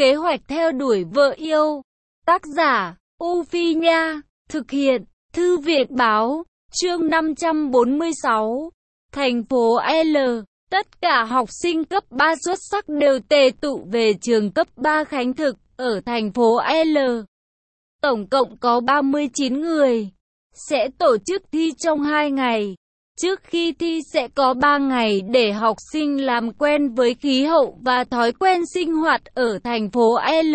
Kế hoạch theo đuổi vợ yêu. Tác giả, U Phi Nha. Thực hiện, Thư viện Báo. Chương 546. Thành phố L. Tất cả học sinh cấp 3 xuất sắc đều tề tụ về trường cấp 3 Khánh Thực, ở thành phố L. Tổng cộng có 39 người. Sẽ tổ chức thi trong 2 ngày. Trước khi thi sẽ có 3 ngày để học sinh làm quen với khí hậu và thói quen sinh hoạt ở thành phố L.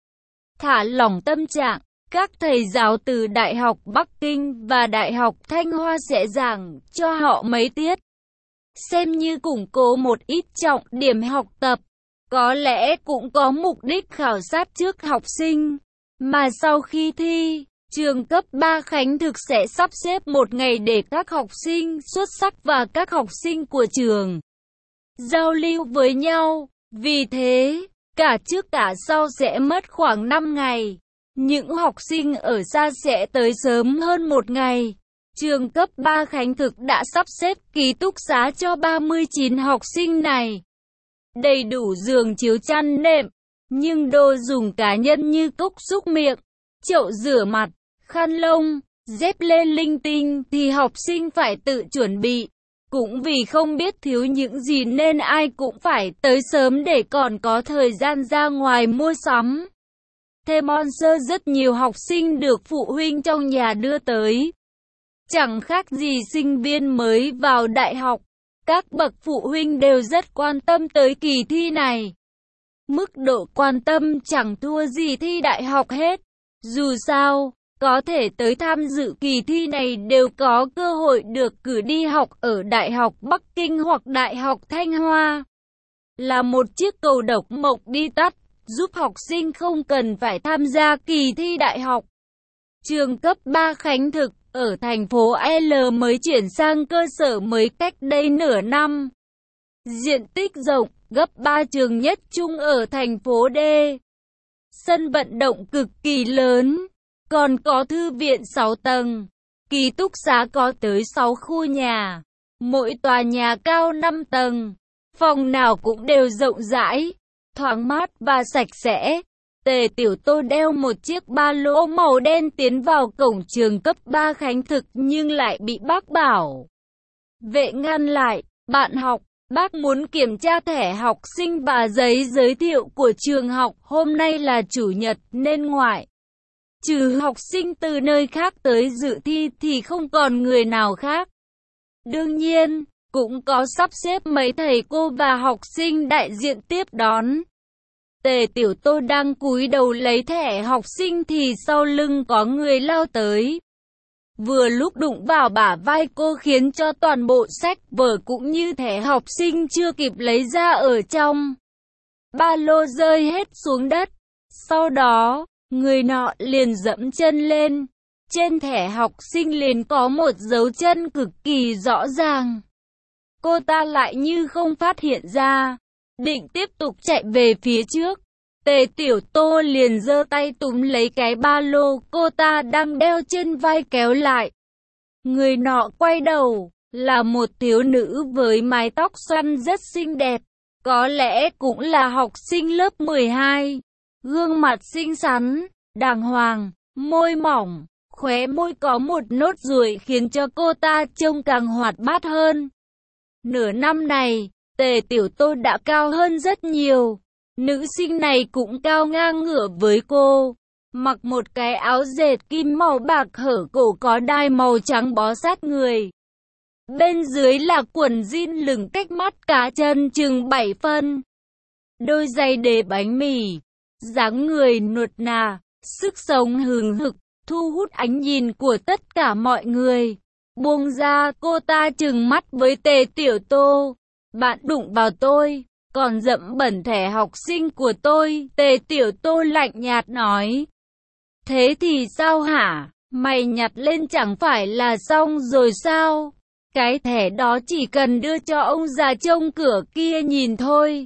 Thả lỏng tâm trạng, các thầy giáo từ Đại học Bắc Kinh và Đại học Thanh Hoa sẽ giảng cho họ mấy tiết, xem như củng cố một ít trọng điểm học tập. Có lẽ cũng có mục đích khảo sát trước học sinh. Mà sau khi thi, trường cấp 3 Khánh Thực sẽ sắp xếp một ngày để các học sinh xuất sắc và các học sinh của trường giao lưu với nhau. Vì thế, cả trước cả sau sẽ mất khoảng 5 ngày. Những học sinh ở xa sẽ tới sớm hơn một ngày. Trường cấp 3 Khánh Thực đã sắp xếp ký túc xá cho 39 học sinh này. Đầy đủ giường chiếu chăn nệm, nhưng đồ dùng cá nhân như cốc súc miệng, chậu rửa mặt, khăn lông, dép lê linh tinh thì học sinh phải tự chuẩn bị. Cũng vì không biết thiếu những gì nên ai cũng phải tới sớm để còn có thời gian ra ngoài mua sắm. Thêm sponsor rất nhiều học sinh được phụ huynh trong nhà đưa tới. Chẳng khác gì sinh viên mới vào đại học. Các bậc phụ huynh đều rất quan tâm tới kỳ thi này. Mức độ quan tâm chẳng thua gì thi đại học hết. Dù sao, có thể tới tham dự kỳ thi này đều có cơ hội được cử đi học ở Đại học Bắc Kinh hoặc Đại học Thanh Hoa. Là một chiếc cầu độc mộc đi tắt, giúp học sinh không cần phải tham gia kỳ thi đại học. Trường cấp 3 Khánh Thực ở thành phố L mới chuyển sang cơ sở mới cách đây nửa năm. Diện tích rộng, gấp 3 trường nhất trung ở thành phố D. Sân vận động cực kỳ lớn, còn có thư viện 6 tầng. Ký túc xá có tới 6 khu nhà, mỗi tòa nhà cao 5 tầng. Phòng nào cũng đều rộng rãi, thoáng mát và sạch sẽ. Tề Tiểu Tô đeo một chiếc ba lô màu đen tiến vào cổng trường cấp 3 Khánh Thực nhưng lại bị bác bảo vệ ngăn lại. Bạn học, bác muốn kiểm tra thẻ học sinh và giấy giới thiệu của trường học. Hôm nay là chủ nhật nên ngoại trừ học sinh từ nơi khác tới dự thi thì không còn người nào khác. Đương nhiên, cũng có sắp xếp mấy thầy cô và học sinh đại diện tiếp đón. Tề Tiểu Tô đang cúi đầu lấy thẻ học sinh thì sau lưng có người lao tới. Vừa lúc đụng vào bả vai cô khiến cho toàn bộ sách vở cũng như thẻ học sinh chưa kịp lấy ra ở trong ba lô rơi hết xuống đất. Sau đó, người nọ liền dẫm chân lên. Trên thẻ học sinh liền có một dấu chân cực kỳ rõ ràng. Cô ta lại như không phát hiện ra, định tiếp tục chạy về phía trước. Tề Tiểu Tô liền giơ tay túm lấy cái ba lô cô ta đang đeo trên vai kéo lại. Người nọ quay đầu, là một thiếu nữ với mái tóc xoăn rất xinh đẹp. Có lẽ cũng là học sinh lớp 12. Gương mặt xinh xắn, đàng hoàng, môi mỏng, khóe môi có một nốt ruồi khiến cho cô ta trông càng hoạt bát hơn. Nửa năm này, Tề Tiểu Tô đã cao hơn rất nhiều. Nữ sinh này cũng cao ngang ngửa với cô. Mặc một cái áo dệt kim màu bạc hở cổ có đai màu trắng bó sát người. Bên dưới là quần jean lửng cách mắt cá chân chừng 7 phân. Đôi giày đế bánh mì. Dáng người nuột nà, sức sống hừng hực, thu hút ánh nhìn của tất cả mọi người. Buông ra, cô ta trừng mắt với Tề Tiểu Tô. Bạn đụng vào tôi, còn dẫm bẩn thẻ học sinh của tôi. Tề Tiểu Tô lạnh nhạt nói. Thế thì sao hả? Mày nhặt lên chẳng phải là xong rồi sao? Cái thẻ đó chỉ cần đưa cho ông già trông cửa kia nhìn thôi.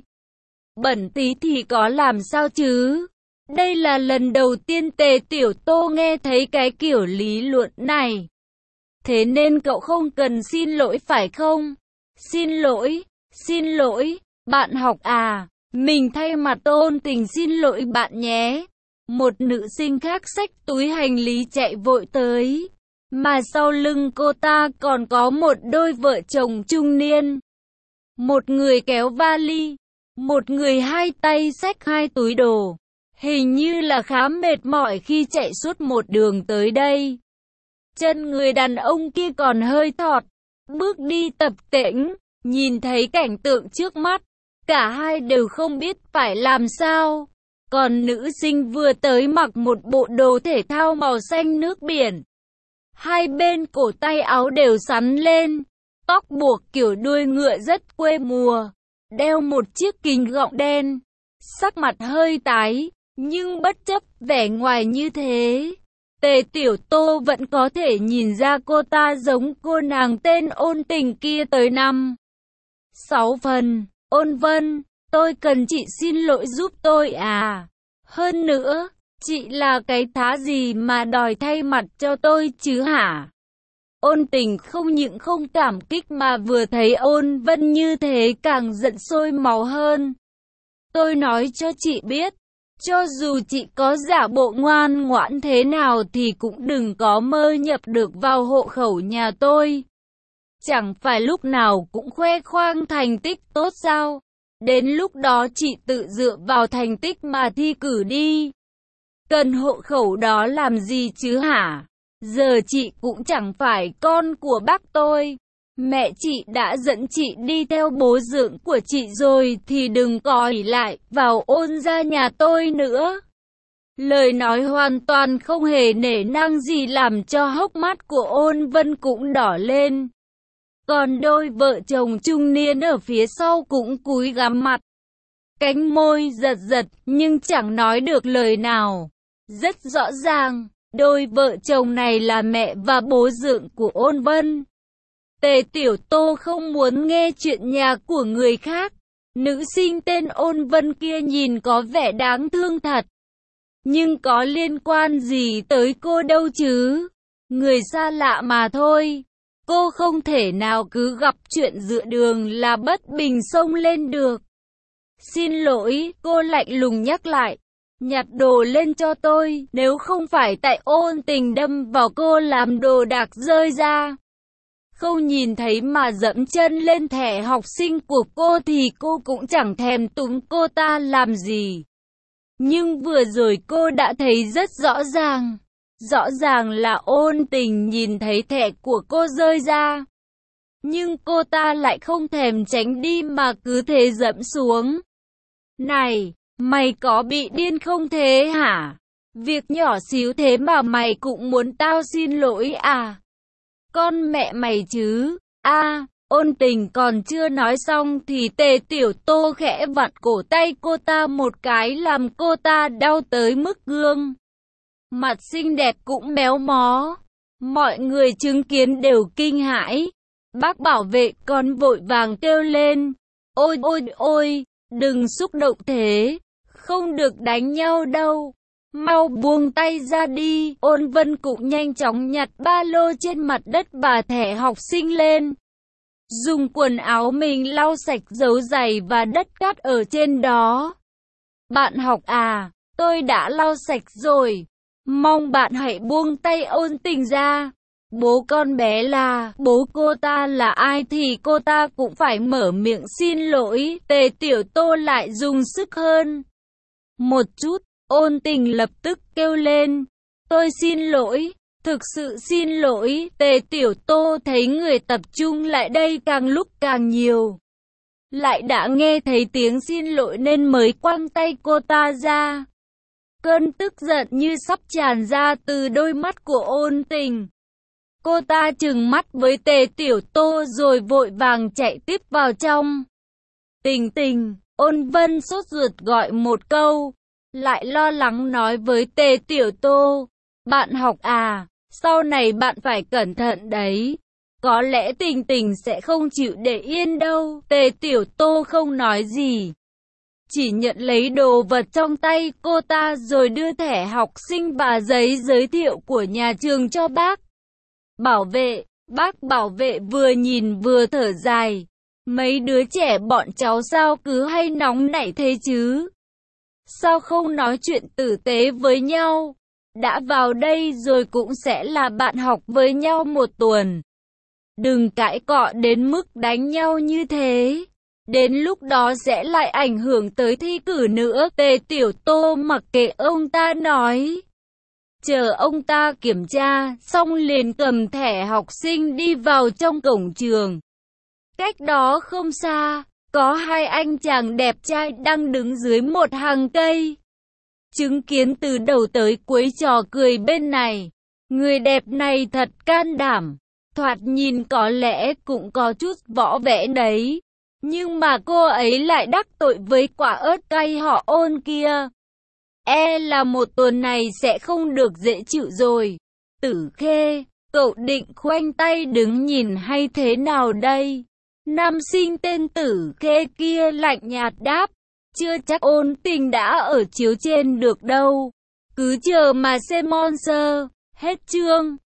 Bẩn tí thì có làm sao chứ? Đây là lần đầu tiên Tề Tiểu Tô nghe thấy cái kiểu lý luận này. Thế nên cậu không cần xin lỗi phải không? Xin lỗi, bạn học à? Mình thay mặt Ôn Tình xin lỗi bạn nhé. Một nữ sinh khác xách túi hành lý chạy vội tới. Mà sau lưng cô ta còn có một đôi vợ chồng trung niên. Một người kéo vali, một người hai tay xách hai túi đồ. Hình như là khá mệt mỏi khi chạy suốt một đường tới đây. Chân người đàn ông kia còn hơi thọt, bước đi tập tễnh, nhìn thấy cảnh tượng trước mắt. Cả hai đều không biết phải làm sao. Còn nữ sinh vừa tới mặc một bộ đồ thể thao màu xanh nước biển. Hai bên cổ tay áo đều xắn lên, tóc buộc kiểu đuôi ngựa rất quê mùa, đeo một chiếc kính gọng đen, sắc mặt hơi tái, nhưng bất chấp vẻ ngoài như thế, Tề Tiểu Tô vẫn có thể nhìn ra cô ta giống cô nàng tên Ôn Tình kia tới 5-6 phần. Ôn Vân, tôi cần chị xin lỗi giúp tôi à. Hơn nữa, chị là cái thá gì mà đòi thay mặt cho tôi chứ hả? Ôn Tình không những không cảm kích mà vừa thấy Ôn Vân như thế càng giận sôi máu hơn. Tôi nói cho chị biết, cho dù chị có giả bộ ngoan ngoãn thế nào thì cũng đừng có mơ nhập được vào hộ khẩu nhà tôi. Chẳng phải lúc nào cũng khoe khoang thành tích tốt sao? Đến lúc đó chị tự dựa vào thành tích mà thi cử đi. Cần hộ khẩu đó làm gì chứ hả? Giờ chị cũng chẳng phải con của bác tôi. Mẹ chị đã dẫn chị đi theo bố dưỡng của chị rồi thì đừng có ỷ lại vào Ôn gia nhà tôi nữa. Lời nói hoàn toàn không hề nể nang gì làm cho hốc mắt của Ôn Vân cũng đỏ lên. Còn đôi vợ chồng trung niên ở phía sau cũng cúi gằm mặt. Cánh môi giật giật nhưng chẳng nói được lời nào. Rất rõ ràng, đôi vợ chồng này là mẹ và bố dưỡng của Ôn Vân. Tề Tiểu Tô không muốn nghe chuyện nhà của người khác. Nữ sinh tên Ôn Vân kia nhìn có vẻ đáng thương thật. Nhưng có liên quan gì tới cô đâu chứ? Người xa lạ mà thôi. Cô không thể nào cứ gặp chuyện dựa đường là bất bình xông lên được. Xin lỗi, cô lạnh lùng nhắc lại. Nhặt đồ lên cho tôi, nếu không phải tại Ôn Tình đâm vào cô làm đồ đạc rơi ra. Không nhìn thấy mà dẫm chân lên thẻ học sinh của cô thì cô cũng chẳng thèm túm cô ta làm gì. Nhưng vừa rồi cô đã thấy rất rõ ràng. Rõ ràng là Ôn Tình nhìn thấy thẻ của cô rơi ra. Nhưng cô ta lại không thèm tránh đi mà cứ thế dẫm xuống. Này, mày có bị điên không thế hả? Việc nhỏ xíu thế mà mày cũng muốn tao xin lỗi à? Con mẹ mày chứ? Ôn Tình còn chưa nói xong thì Tề Tiểu Tô khẽ vặn cổ tay cô ta một cái làm cô ta đau tới mức gương. Mặt xinh đẹp cũng méo mó. Mọi người chứng kiến đều kinh hãi. Bác bảo vệ còn vội vàng kêu lên. Ôi ôi ôi, đừng xúc động thế. Không được đánh nhau đâu. Mau buông tay ra đi. Ôn Vân cũng nhanh chóng nhặt ba lô trên mặt đất và thẻ học sinh lên. Dùng quần áo mình lau sạch dấu giày và đất cát ở trên đó. Bạn học à, tôi đã lau sạch rồi. Mong bạn hãy buông tay Ôn Tình ra. Bố con bé là, bố cô ta là ai thì cô ta cũng phải mở miệng xin lỗi. Tề Tiểu Tô lại dùng sức hơn một chút. Ôn Tình lập tức kêu lên. Tôi xin lỗi, thực sự xin lỗi. Tề Tiểu Tô thấy người tập trung lại đây càng lúc càng nhiều. Lại đã nghe thấy tiếng xin lỗi nên mới quăng tay cô ta ra. Cơn tức giận như sắp tràn ra từ đôi mắt của Ôn Tình. Cô ta trừng mắt với Tề Tiểu Tô rồi vội vàng chạy tiếp vào trong. Tình Tình, Ôn Vân sốt ruột gọi một câu. Lại lo lắng nói với Tề Tiểu Tô. Bạn học à, sau này bạn phải cẩn thận đấy. Có lẽ Tình Tình sẽ không chịu để yên đâu. Tề Tiểu Tô không nói gì. Chỉ nhận lấy đồ vật trong tay cô ta rồi đưa thẻ học sinh và giấy giới thiệu của nhà trường cho bác. Bảo vệ, bác bảo vệ vừa nhìn vừa thở dài. Mấy đứa trẻ bọn cháu sao cứ hay nóng nảy thế chứ? Sao không nói chuyện tử tế với nhau? Đã vào đây rồi cũng sẽ là bạn học với nhau một tuần. Đừng cãi cọ đến mức đánh nhau như thế. Đến lúc đó sẽ lại ảnh hưởng tới thi cử nữa. Tề Tiểu Tô mặc kệ ông ta nói. Chờ ông ta kiểm tra, xong liền cầm thẻ học sinh đi vào trong cổng trường. Cách đó không xa, có hai anh chàng đẹp trai đang đứng dưới một hàng cây. Chứng kiến từ đầu tới cuối trò cười bên này. Người đẹp này thật can đảm. Thoạt nhìn có lẽ cũng có chút võ vẽ đấy. Nhưng mà cô ấy lại đắc tội với quả ớt cay họ Ôn kia. Là một tuần này sẽ không được dễ chịu rồi. Tử Khê, cậu định khoanh tay đứng nhìn hay thế nào đây? Nam sinh tên Tử Khê kia lạnh nhạt đáp. Chưa chắc Ôn Tình đã ở chiếu trên được đâu. Cứ chờ mà xem monster. Hết chương.